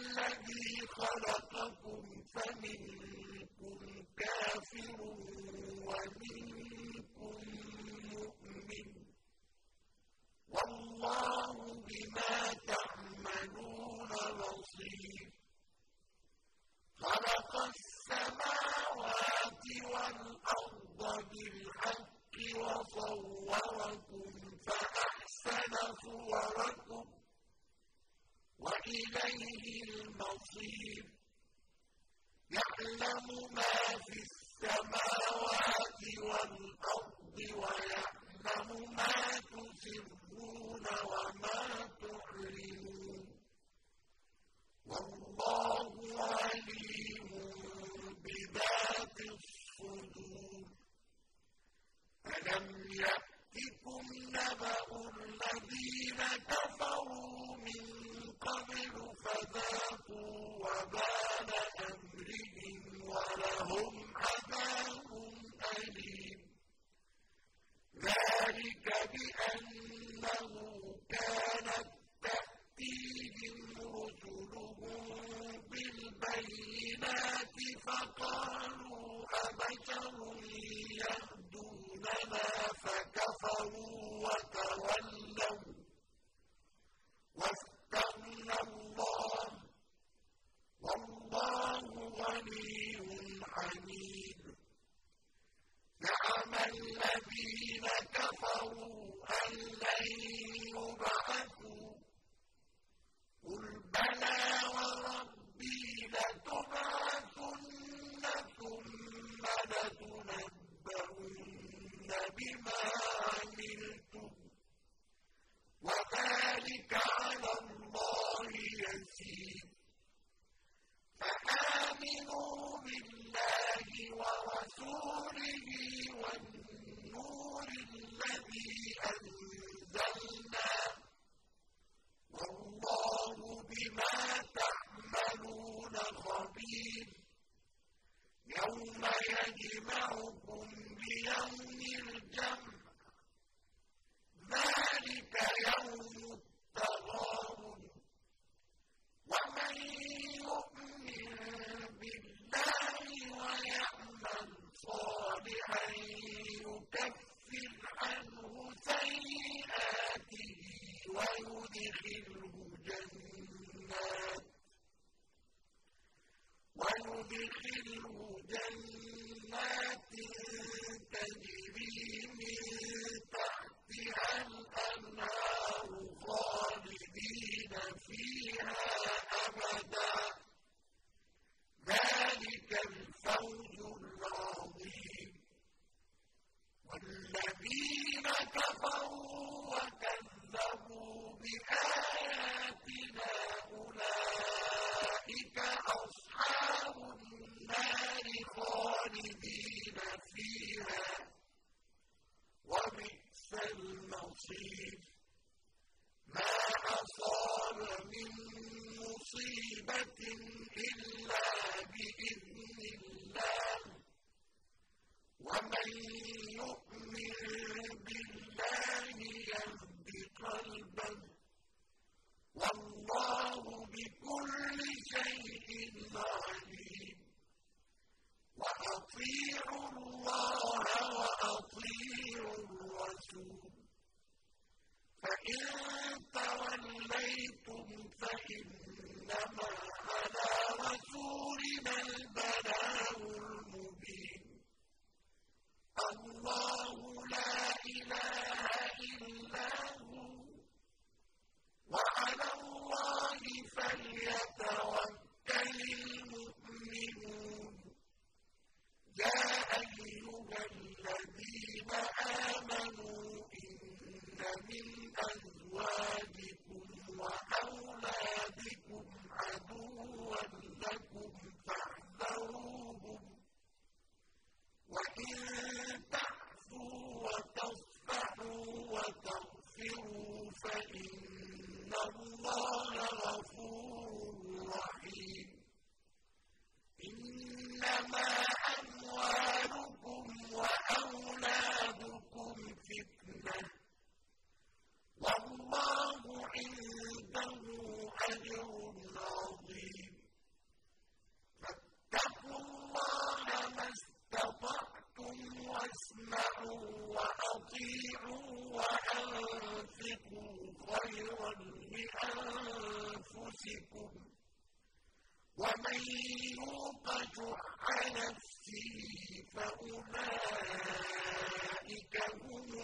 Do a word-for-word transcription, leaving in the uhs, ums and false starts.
الذي خلقكم فمنكم كافر ومنكم مؤمن والله بما تعملون بصير خلق السماوات والأرض بالحق وصوركم فأحسن صوركم وإليه المصير يعلم ما في السماوات والأرض ويعلم ما تسرون وما تعلنون والله عليم بذات الصدور ألم يأتكم نبأ الذين كفروا من قبل فذاقوا وبال أمرهم ولهم عذاب أليم ذلك بأنه كانت تأتيهم رسلهم بالبينات فقالوا أبشر يهدوننا فكفروا وتولوا واستغنى الله والله غني حميد زعم الذين كفروا أن لن يبعثوا قل بلى وربي لتبعثن ثم لتنبؤن بما عملتم وذلك على الله يسير فآمنوا بالله ورسوله والنور الذي أنزلنا والله بما تعملون خبير يوم يجمعكم ليوم الجمع ذلك يوم التغابن ومن يؤمن بالله ويعمل صالحا يكفر عنه سيئاته ويدخله جنات ويدخله جنات تجري من تحتها الأنهار خالدين فيها أبدا ذلك الفوز العظيم والذين كفروا وكذبوا بآياتنا أولئك أصحاب النار خالدين فيها وبئس المصير ما أصاب من مصيبة إلا بإذن الله ومن يؤمن بالله يهد قلبه والله بكل شيء عليم وأطيعوا الله وأطيعوا الرسول فإن توليتم فإنما على رسولنا البلاغ المبين الله لا إله إلا هو وعلى الله فليتوكل المؤمنون فَأُولَٰئِكَ هُمُ